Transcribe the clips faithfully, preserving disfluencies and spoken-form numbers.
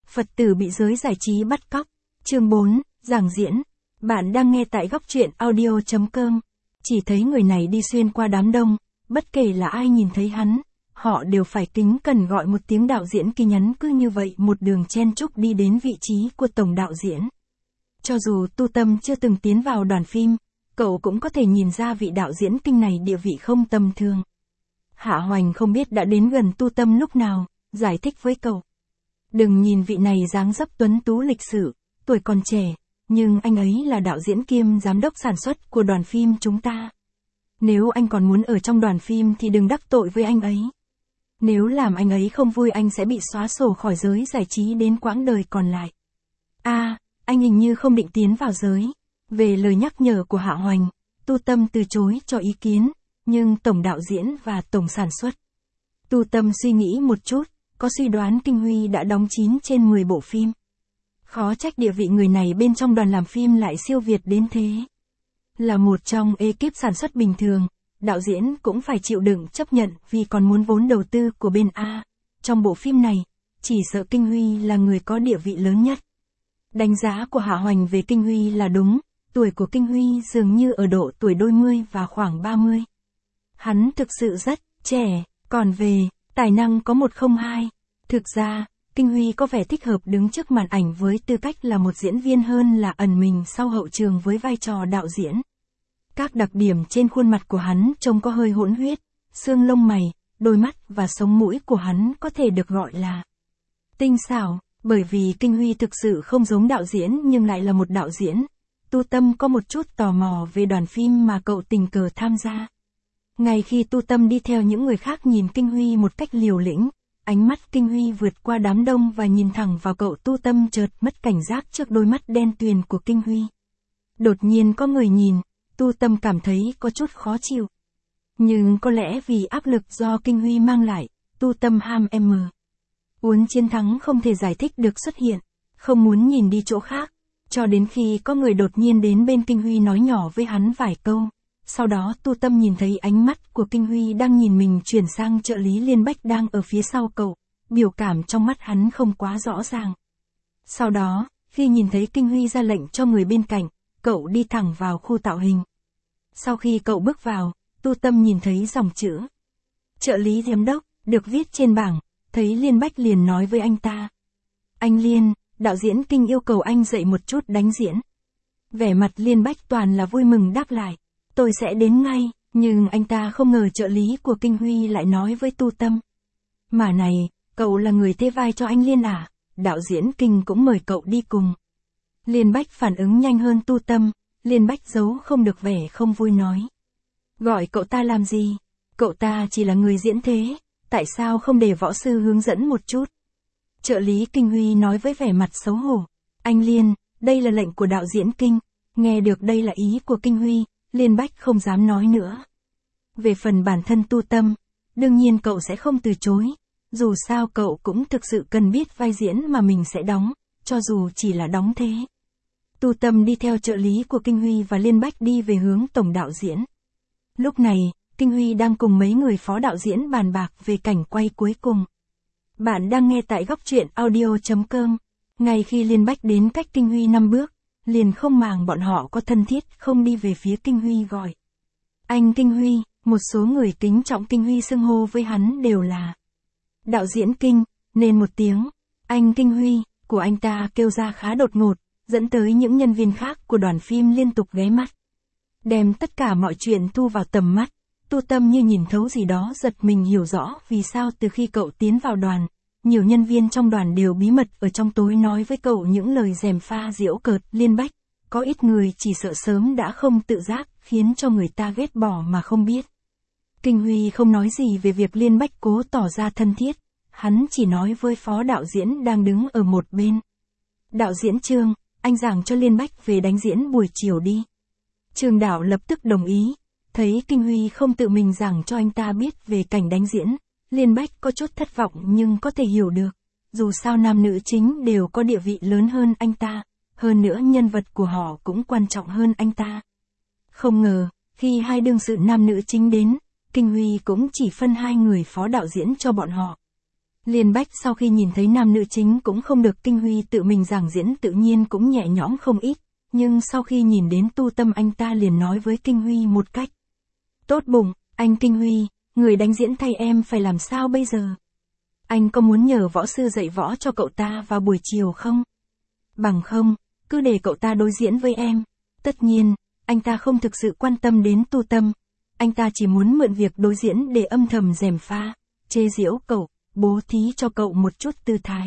Phật tử bị giới giải trí bắt cóc. Chương bốn, giảng diễn. Bạn đang nghe tại góc truyện audio chấm com. Chỉ thấy người này đi xuyên qua đám đông, bất kể là ai nhìn thấy hắn, họ đều phải kính cẩn gọi một tiếng đạo diễn Kinh. Nhắn cứ như vậy một đường chen chúc đi đến vị trí của tổng đạo diễn. Cho dù Tu Tâm chưa từng tiến vào đoàn phim, cậu cũng có thể nhìn ra vị đạo diễn Kinh này địa vị không tầm thường. Hạ Hoành không biết đã đến gần Tu Tâm lúc nào, giải thích với cậu. Đừng nhìn vị này dáng dấp tuấn tú lịch sự, tuổi còn trẻ, nhưng anh ấy là đạo diễn kiêm giám đốc sản xuất của đoàn phim chúng ta. Nếu anh còn muốn ở trong đoàn phim thì đừng đắc tội với anh ấy. Nếu làm anh ấy không vui anh sẽ bị xóa sổ khỏi giới giải trí đến quãng đời còn lại. À, anh hình như không định tiến vào giới. Về lời nhắc nhở của Hạ Hoành, Tu Tâm từ chối cho ý kiến, nhưng tổng đạo diễn và tổng sản xuất. Tu Tâm suy nghĩ một chút, có suy đoán Kinh Huy đã đóng chín trên mười bộ phim. Khó trách địa vị người này bên trong đoàn làm phim lại siêu việt đến thế. Là một trong ekip sản xuất bình thường, đạo diễn cũng phải chịu đựng chấp nhận vì còn muốn vốn đầu tư của bên A. Trong bộ phim này, chỉ sợ Kinh Huy là người có địa vị lớn nhất. Đánh giá của Hạ Hoành về Kinh Huy là đúng, tuổi của Kinh Huy dường như ở độ tuổi đôi mươi và khoảng ba mươi. Hắn thực sự rất trẻ, còn về tài năng có một không hai. Thực ra, Kinh Huy có vẻ thích hợp đứng trước màn ảnh với tư cách là một diễn viên hơn là ẩn mình sau hậu trường với vai trò đạo diễn. Các đặc điểm trên khuôn mặt của hắn trông có hơi hỗn huyết, xương lông mày, đôi mắt và sống mũi của hắn có thể được gọi là tinh xảo, bởi vì Kinh Huy thực sự không giống đạo diễn nhưng lại là một đạo diễn. Tu Tâm có một chút tò mò về đoàn phim mà cậu tình cờ tham gia. Ngay khi Tu Tâm đi theo những người khác nhìn Kinh Huy một cách liều lĩnh, ánh mắt Kinh Huy vượt qua đám đông và nhìn thẳng vào cậu. Tu Tâm chợt mất cảnh giác trước đôi mắt đen tuyền của Kinh Huy. Đột nhiên có người nhìn, Tu Tâm cảm thấy có chút khó chịu. Nhưng có lẽ vì áp lực do Kinh Huy mang lại, Tu Tâm ham em muốn chiến thắng không thể giải thích được xuất hiện, không muốn nhìn đi chỗ khác, cho đến khi có người đột nhiên đến bên Kinh Huy nói nhỏ với hắn vài câu. Sau đó Tu Tâm nhìn thấy ánh mắt của Kinh Huy đang nhìn mình chuyển sang trợ lý Liên Bách đang ở phía sau cậu, biểu cảm trong mắt hắn không quá rõ ràng. Sau đó, khi nhìn thấy Kinh Huy ra lệnh cho người bên cạnh, cậu đi thẳng vào khu tạo hình. Sau khi cậu bước vào, Tu Tâm nhìn thấy dòng chữ trợ lý giám đốc được viết trên bảng, thấy Liên Bách liền nói với anh ta. Anh Liên, đạo diễn Kinh yêu cầu anh dạy một chút đánh diễn. Vẻ mặt Liên Bách toàn là vui mừng đáp lại. Tôi sẽ đến ngay, nhưng anh ta không ngờ trợ lý của Kinh Huy lại nói với Tu Tâm. Mà này, cậu là người thế vai cho anh Liên à, đạo diễn Kinh cũng mời cậu đi cùng. Liên Bách phản ứng nhanh hơn Tu Tâm, Liên Bách giấu không được vẻ không vui nói. Gọi cậu ta làm gì? Cậu ta chỉ là người diễn thế, tại sao không để võ sư hướng dẫn một chút? Trợ lý Kinh Huy nói với vẻ mặt xấu hổ. Anh Liên, đây là lệnh của đạo diễn Kinh, nghe được đây là ý của Kinh Huy. Liên Bách không dám nói nữa. Về phần bản thân Tu Tâm, đương nhiên cậu sẽ không từ chối. Dù sao cậu cũng thực sự cần biết vai diễn mà mình sẽ đóng, cho dù chỉ là đóng thế. Tu Tâm đi theo trợ lý của Kinh Huy và Liên Bách đi về hướng tổng đạo diễn. Lúc này, Kinh Huy đang cùng mấy người phó đạo diễn bàn bạc về cảnh quay cuối cùng. Bạn đang nghe tại góc truyện audio chấm com. Ngay khi Liên Bách đến cách Kinh Huy năm bước, liền không màng bọn họ có thân thiết không đi về phía Kinh Huy gọi. Anh Kinh Huy, một số người kính trọng Kinh Huy xưng hô với hắn đều là đạo diễn Kinh, nên một tiếng anh Kinh Huy của anh ta kêu ra khá đột ngột, dẫn tới những nhân viên khác của đoàn phim liên tục ghé mắt. Đem tất cả mọi chuyện thu vào tầm mắt, Tu Tâm như nhìn thấu gì đó giật mình hiểu rõ vì sao từ khi cậu tiến vào đoàn, nhiều nhân viên trong đoàn đều bí mật ở trong tối nói với cậu những lời gièm pha giễu cợt. Liên Bách, có ít người chỉ sợ sớm đã không tự giác, khiến cho người ta ghét bỏ mà không biết. Kinh Huy không nói gì về việc Liên Bách cố tỏ ra thân thiết, hắn chỉ nói với phó đạo diễn đang đứng ở một bên. Đạo diễn Trương, anh giảng cho Liên Bách về đánh diễn buổi chiều đi. Trương đạo lập tức đồng ý, thấy Kinh Huy không tự mình giảng cho anh ta biết về cảnh đánh diễn. Liên Bách có chút thất vọng nhưng có thể hiểu được, dù sao nam nữ chính đều có địa vị lớn hơn anh ta, hơn nữa nhân vật của họ cũng quan trọng hơn anh ta. Không ngờ, khi hai đương sự nam nữ chính đến, Kinh Huy cũng chỉ phân hai người phó đạo diễn cho bọn họ. Liên Bách sau khi nhìn thấy nam nữ chính cũng không được Kinh Huy tự mình giảng diễn tự nhiên cũng nhẹ nhõm không ít, nhưng sau khi nhìn đến Tu Tâm anh ta liền nói với Kinh Huy một cách tốt bụng, anh Kinh Huy, người đánh diễn thay em phải làm sao bây giờ? Anh có muốn nhờ võ sư dạy võ cho cậu ta vào buổi chiều không? Bằng không, cứ để cậu ta đối diễn với em. Tất nhiên, anh ta không thực sự quan tâm đến Tu Tâm. Anh ta chỉ muốn mượn việc đối diễn để âm thầm gièm pha, chê giễu cậu, bố thí cho cậu một chút tư thái.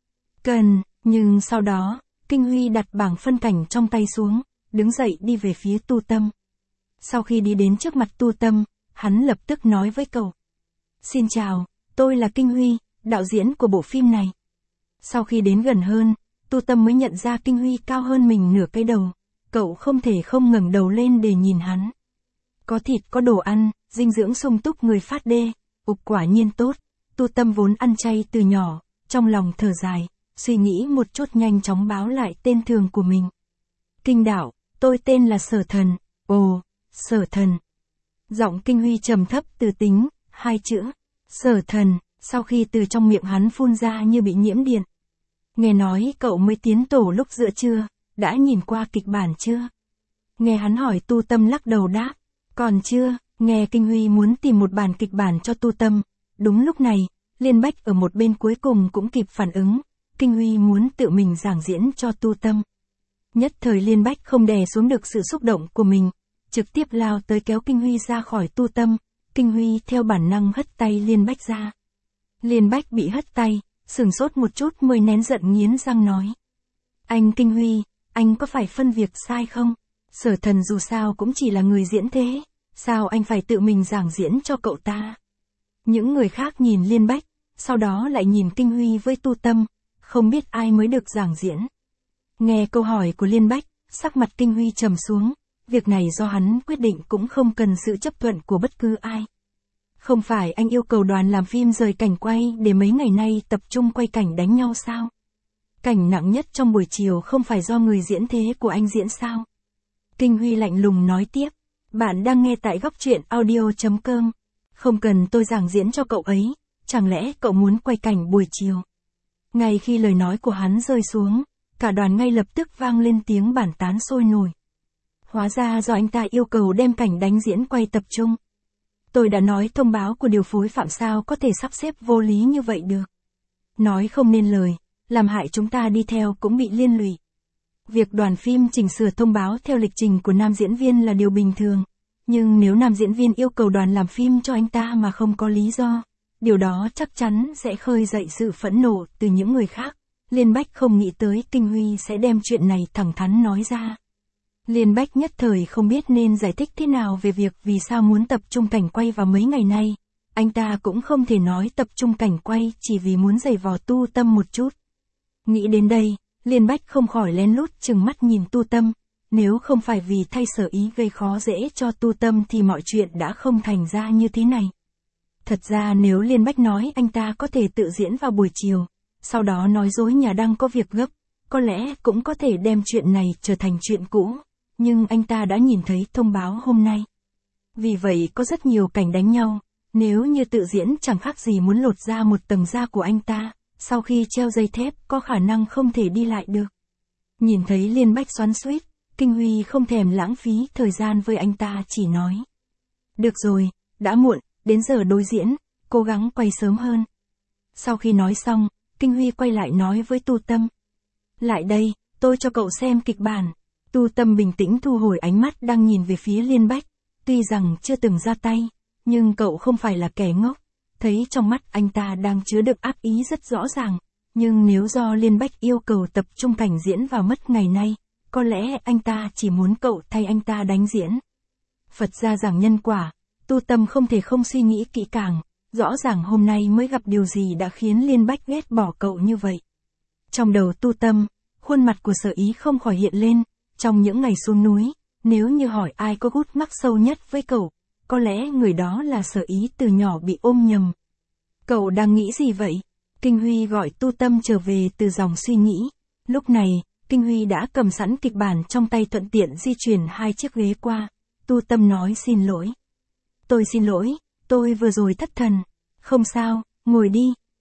Cần, nhưng sau đó, Kinh Huy đặt bảng phân cảnh trong tay xuống, đứng dậy đi về phía Tu Tâm. Sau khi đi đến trước mặt Tu Tâm, hắn lập tức nói với cậu. Xin chào, tôi là Kinh Huy, đạo diễn của bộ phim này. Sau khi đến gần hơn, Tu Tâm mới nhận ra Kinh Huy cao hơn mình nửa cái đầu. Cậu không thể không ngẩng đầu lên để nhìn hắn. Có thịt có đồ ăn, dinh dưỡng sung túc người phát đê, ục quả nhiên tốt. Tu Tâm vốn ăn chay từ nhỏ, trong lòng thở dài, suy nghĩ một chút nhanh chóng báo lại tên thường của mình. Kinh đạo, tôi tên là Sở Thần. Ồ, Sở Thần. Giọng Kinh Huy trầm thấp từ tính, hai chữ. Sở Thần, sau khi từ trong miệng hắn phun ra như bị nhiễm điện. Nghe nói cậu mới tiến tổ lúc giữa trưa, đã nhìn qua kịch bản chưa? Nghe hắn hỏi Tu Tâm lắc đầu đáp. Còn chưa, nghe Kinh Huy muốn tìm một bản kịch bản cho Tu Tâm. Đúng lúc này, Liên Bách ở một bên cuối cùng cũng kịp phản ứng. Kinh Huy muốn tự mình giảng diễn cho Tu Tâm. Nhất thời Liên Bách không đè xuống được sự xúc động của mình, trực tiếp lao tới kéo Kinh Huy ra khỏi Tu Tâm. Kinh Huy theo bản năng hất tay Liên Bách ra. Liên Bách bị hất tay, sửng sốt một chút mới nén giận nghiến răng nói. Anh Kinh Huy, anh có phải phân việc sai không? Sở Thần dù sao cũng chỉ là người diễn thế, sao anh phải tự mình giảng diễn cho cậu ta? Những người khác nhìn Liên Bách, sau đó lại nhìn Kinh Huy với Tu Tâm, không biết ai mới được giảng diễn. Nghe câu hỏi của Liên Bách, sắc mặt Kinh Huy trầm xuống, việc này do hắn quyết định cũng không cần sự chấp thuận của bất cứ ai. Không phải anh yêu cầu đoàn làm phim rời cảnh quay để mấy ngày nay tập trung quay cảnh đánh nhau sao? Cảnh nặng nhất trong buổi chiều không phải do người diễn thế của anh diễn sao? Kinh Huy lạnh lùng nói tiếp, bạn đang nghe tại góc truyện audio chấm com. Không cần tôi giảng diễn cho cậu ấy, chẳng lẽ cậu muốn quay cảnh buổi chiều? Ngay khi lời nói của hắn rơi xuống, cả đoàn ngay lập tức vang lên tiếng bàn tán sôi nổi. Hóa ra do anh ta yêu cầu đem cảnh đánh diễn quay tập trung. Tôi đã nói thông báo của điều phối Phạm sao có thể sắp xếp vô lý như vậy được. Nói không nên lời, làm hại chúng ta đi theo cũng bị liên lụy. Việc đoàn phim chỉnh sửa thông báo theo lịch trình của nam diễn viên là điều bình thường. Nhưng nếu nam diễn viên yêu cầu đoàn làm phim cho anh ta mà không có lý do, điều đó chắc chắn sẽ khơi dậy sự phẫn nộ từ những người khác. Liên Bách không nghĩ tới Kinh Huy sẽ đem chuyện này thẳng thắn nói ra. Liên Bách nhất thời không biết nên giải thích thế nào về việc vì sao muốn tập trung cảnh quay vào mấy ngày nay. Anh ta cũng không thể nói tập trung cảnh quay chỉ vì muốn giày vò Tu Tâm một chút. Nghĩ đến đây, Liên Bách không khỏi lén lút chừng mắt nhìn Tu Tâm. Nếu không phải vì thay Sở Ý gây khó dễ cho Tu Tâm thì mọi chuyện đã không thành ra như thế này. Thật ra nếu Liên Bách nói anh ta có thể tự diễn vào buổi chiều, sau đó nói dối nhà đang có việc gấp, có lẽ cũng có thể đem chuyện này trở thành chuyện cũ. Nhưng anh ta đã nhìn thấy thông báo hôm nay. Vì vậy có rất nhiều cảnh đánh nhau, nếu như tự diễn chẳng khác gì muốn lột ra một tầng da của anh ta, sau khi treo dây thép có khả năng không thể đi lại được. Nhìn thấy Liên Bách xoắn xuýt, Kinh Huy không thèm lãng phí thời gian với anh ta chỉ nói. Được rồi, đã muộn, đến giờ đối diễn, cố gắng quay sớm hơn. Sau khi nói xong, Kinh Huy quay lại nói với Tu Tâm. Lại đây, tôi cho cậu xem kịch bản. Tu Tâm bình tĩnh thu hồi ánh mắt đang nhìn về phía Liên Bách, tuy rằng chưa từng ra tay, nhưng cậu không phải là kẻ ngốc, thấy trong mắt anh ta đang chứa đựng ác ý rất rõ ràng, nhưng nếu do Liên Bách yêu cầu tập trung cảnh diễn vào mất ngày nay, có lẽ anh ta chỉ muốn cậu thay anh ta đánh diễn. Phật gia giảng nhân quả, Tu Tâm không thể không suy nghĩ kỹ càng, rõ ràng hôm nay mới gặp điều gì đã khiến Liên Bách ghét bỏ cậu như vậy. Trong đầu Tu Tâm, khuôn mặt của Sở Ý không khỏi hiện lên. Trong những ngày xuống núi, nếu như hỏi ai có gút mắc sâu nhất với cậu, có lẽ người đó là Sở Ý từ nhỏ bị ôm nhầm. Cậu đang nghĩ gì vậy? Kinh Huy gọi Tu Tâm trở về từ dòng suy nghĩ. Lúc này, Kinh Huy đã cầm sẵn kịch bản trong tay thuận tiện di chuyển hai chiếc ghế qua. Tu Tâm nói xin lỗi. Tôi xin lỗi, tôi vừa rồi thất thần. Không sao, ngồi đi.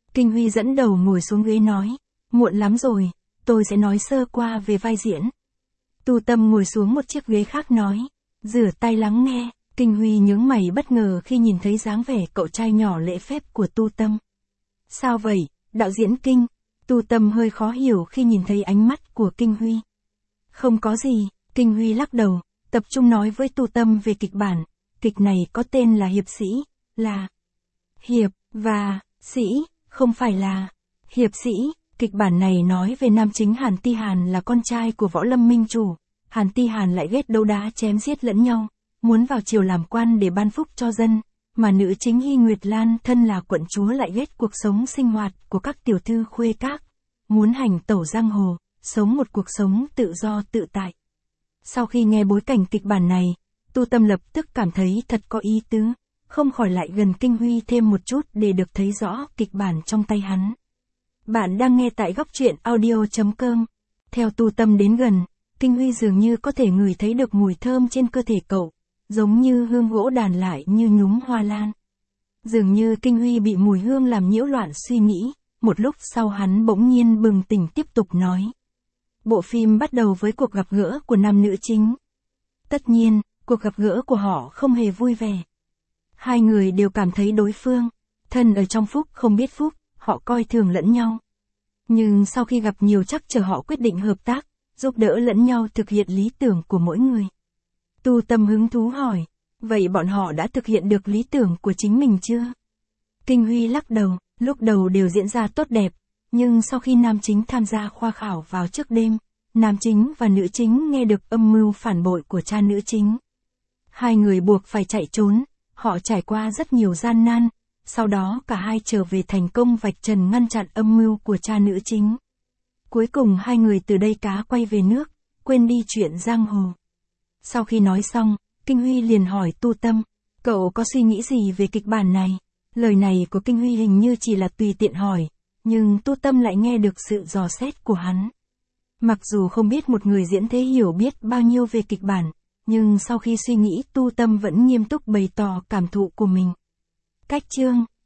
Kinh Huy dẫn đầu ngồi xuống ghế nói, muộn lắm rồi, tôi sẽ nói sơ qua về vai diễn. Tu Tâm ngồi xuống một chiếc ghế khác nói, rửa tay lắng nghe. Kinh Huy nhướng mày bất ngờ khi nhìn thấy dáng vẻ cậu trai nhỏ lễ phép của Tu Tâm. Sao vậy, đạo diễn Kinh? Tu Tâm hơi khó hiểu khi nhìn thấy ánh mắt của Kinh Huy. Không có gì, Kinh Huy lắc đầu, tập trung nói với Tu Tâm về kịch bản. Kịch này có tên là Hiệp Sĩ, là Hiệp, và, Sĩ, không phải là Hiệp Sĩ. Kịch bản này nói về nam chính Hàn Ti Hàn là con trai của Võ Lâm Minh Chủ. Hàn Ti Hàn lại ghét đấu đá chém giết lẫn nhau, muốn vào triều làm quan để ban phúc cho dân, mà nữ chính Hy Nguyệt Lan thân là quận chúa lại ghét cuộc sống sinh hoạt của các tiểu thư khuê các, muốn hành tẩu giang hồ, sống một cuộc sống tự do tự tại. Sau khi nghe bối cảnh kịch bản này, Tu Tâm lập tức cảm thấy thật có ý tứ, không khỏi lại gần Kinh Huy thêm một chút để được thấy rõ kịch bản trong tay hắn. Bạn đang nghe tại góc truyện audio chấm com. Theo Tu Tâm đến gần, Kinh Huy dường như có thể ngửi thấy được mùi thơm trên cơ thể cậu, giống như hương gỗ đàn lại như nhúm hoa lan. Dường như Kinh Huy bị mùi hương làm nhiễu loạn suy nghĩ, một lúc sau hắn bỗng nhiên bừng tỉnh tiếp tục nói. Bộ phim bắt đầu với cuộc gặp gỡ của nam nữ chính. Tất nhiên, cuộc gặp gỡ của họ không hề vui vẻ. Hai người đều cảm thấy đối phương, thân ở trong phúc không biết phúc, họ coi thường lẫn nhau. Nhưng sau khi gặp nhiều trắc trở họ quyết định hợp tác, giúp đỡ lẫn nhau thực hiện lý tưởng của mỗi người. Tu Tâm hứng thú hỏi, vậy bọn họ đã thực hiện được lý tưởng của chính mình chưa? Kinh Huy lắc đầu, lúc đầu đều diễn ra tốt đẹp, nhưng sau khi nam chính tham gia khoa khảo vào trước đêm, nam chính và nữ chính nghe được âm mưu phản bội của cha nữ chính. Hai người buộc phải chạy trốn, họ trải qua rất nhiều gian nan, sau đó cả hai trở về thành công vạch trần ngăn chặn âm mưu của cha nữ chính. Cuối cùng hai người từ đây cá quay về nước, quên đi chuyện giang hồ. Sau khi nói xong, Kinh Huy liền hỏi Tu Tâm, cậu có suy nghĩ gì về kịch bản này? Lời này của Kinh Huy hình như chỉ là tùy tiện hỏi, nhưng Tu Tâm lại nghe được sự dò xét của hắn. Mặc dù không biết một người diễn thế hiểu biết bao nhiêu về kịch bản, nhưng sau khi suy nghĩ Tu Tâm vẫn nghiêm túc bày tỏ cảm thụ của mình. Cách chương,